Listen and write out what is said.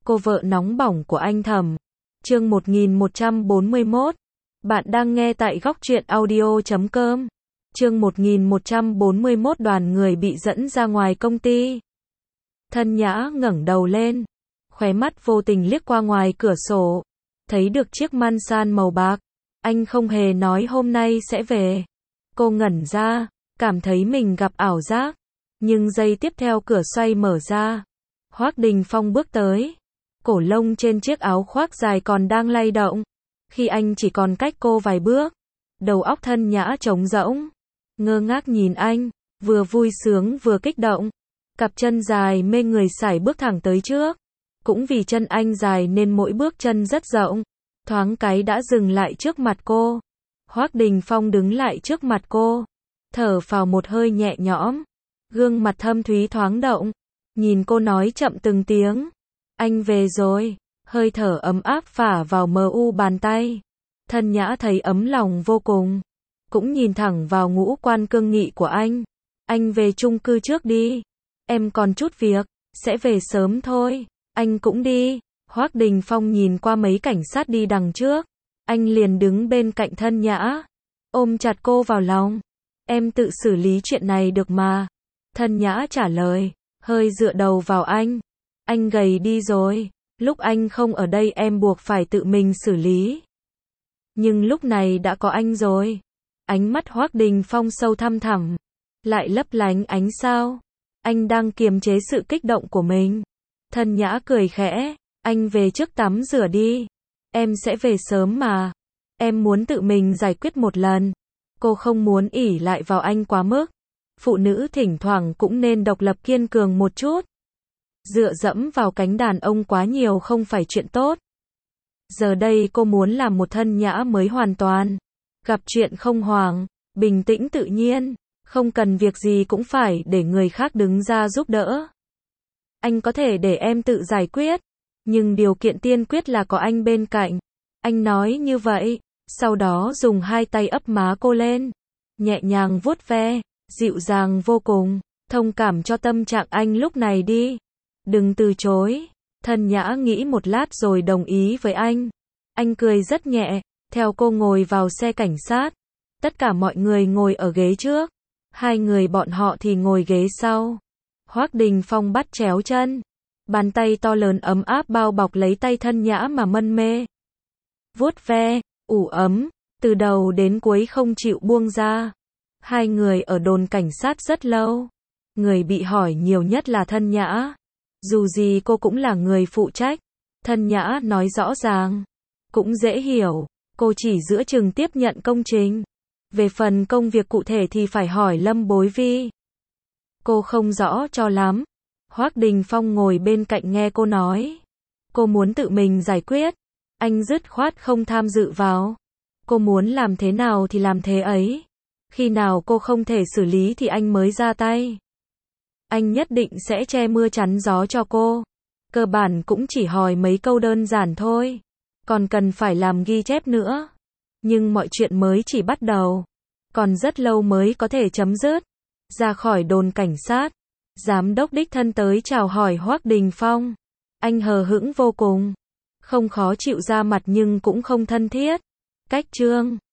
cô vợ nóng bỏng của anh Thẩm. Chương 1141. Bạn đang nghe tại Góc Truyện Audio.com. Chương 1141. Đoàn người bị dẫn ra ngoài công ty. Thân Nhã ngẩng đầu lên, khóe mắt vô tình liếc qua ngoài cửa sổ, thấy được chiếc Masan màu bạc. Anh không hề nói hôm nay sẽ về. Cô ngẩn ra, cảm thấy mình gặp ảo giác. Nhưng giây tiếp theo cửa xoay mở ra. Hoắc Đình Phong bước tới. Cổ lông trên chiếc áo khoác dài còn đang lay động. Khi anh chỉ còn cách cô vài bước, đầu óc Thân Nhã trống rỗng, ngơ ngác nhìn anh, vừa vui sướng vừa kích động. Cặp chân dài mê người sải bước thẳng tới trước. Cũng vì chân anh dài nên mỗi bước chân rất rộng. Thoáng cái đã dừng lại trước mặt cô. Hoắc Đình Phong đứng lại trước mặt cô, thở phào một hơi nhẹ nhõm, gương mặt thâm thúy thoáng động, nhìn cô nói chậm từng tiếng. Anh về rồi. Hơi thở ấm áp phả vào mờ u bàn tay. Thân Nhã thấy ấm lòng vô cùng, cũng nhìn thẳng vào ngũ quan cương nghị của anh. Anh về chung cư trước đi. Em còn chút việc, sẽ về sớm thôi. Anh cũng đi. Hoắc Đình Phong nhìn qua mấy cảnh sát đi đằng trước. Anh liền đứng bên cạnh Thân Nhã, ôm chặt cô vào lòng. Em tự xử lý chuyện này được mà. Thân Nhã trả lời, hơi dựa đầu vào anh. Anh gầy đi rồi. Lúc anh không ở đây em buộc phải tự mình xử lý. Nhưng lúc này đã có anh rồi. Ánh mắt Hoắc Đình Phong sâu thăm thẳm, lại lấp lánh ánh sao. Anh đang kiềm chế sự kích động của mình. Thân Nhã cười khẽ, anh về trước tắm rửa đi. Em sẽ về sớm mà. Em muốn tự mình giải quyết một lần. Cô không muốn ỷ lại vào anh quá mức. Phụ nữ thỉnh thoảng cũng nên độc lập kiên cường một chút. Dựa dẫm vào cánh đàn ông quá nhiều không phải chuyện tốt. Giờ đây cô muốn làm một Thân Nhã mới hoàn toàn. Gặp chuyện không hoảng, bình tĩnh tự nhiên, không cần việc gì cũng phải để người khác đứng ra giúp đỡ. Anh có thể để em tự giải quyết, nhưng điều kiện tiên quyết là có anh bên cạnh. Anh nói như vậy, sau đó dùng hai tay ấp má cô lên, nhẹ nhàng vuốt ve, dịu dàng vô cùng, thông cảm cho tâm trạng anh lúc này đi. Đừng từ chối. Thân Nhã nghĩ một lát rồi đồng ý với anh. Anh cười rất nhẹ, theo cô ngồi vào xe cảnh sát. Tất cả mọi người ngồi ở ghế trước, hai người bọn họ thì ngồi ghế sau. Hoắc Đình Phong bắt chéo chân, bàn tay to lớn ấm áp bao bọc lấy tay Thân Nhã mà mân mê. Vuốt ve, ủ ấm, từ đầu đến cuối không chịu buông ra. Hai người ở đồn cảnh sát rất lâu. Người bị hỏi nhiều nhất là Thân Nhã. Dù gì cô cũng là người phụ trách. Thân Nhã nói rõ ràng, cũng dễ hiểu. Cô chỉ giữa chừng tiếp nhận công trình. Về phần công việc cụ thể thì phải hỏi Lâm Bối Vi. Cô không rõ cho lắm. Hoắc Đình Phong ngồi bên cạnh nghe cô nói. Cô muốn tự mình giải quyết. Anh dứt khoát không tham dự vào. Cô muốn làm thế nào thì làm thế ấy. Khi nào cô không thể xử lý thì anh mới ra tay. Anh nhất định sẽ che mưa chắn gió cho cô. Cơ bản cũng chỉ hỏi mấy câu đơn giản thôi. Còn cần phải làm ghi chép nữa. Nhưng mọi chuyện mới chỉ bắt đầu. Còn rất lâu mới có thể chấm dứt. Ra khỏi đồn cảnh sát, giám đốc đích thân tới chào hỏi Hoắc Đình Phong. Anh hờ hững vô cùng. Không khó chịu ra mặt nhưng cũng không thân thiết. Cách trương.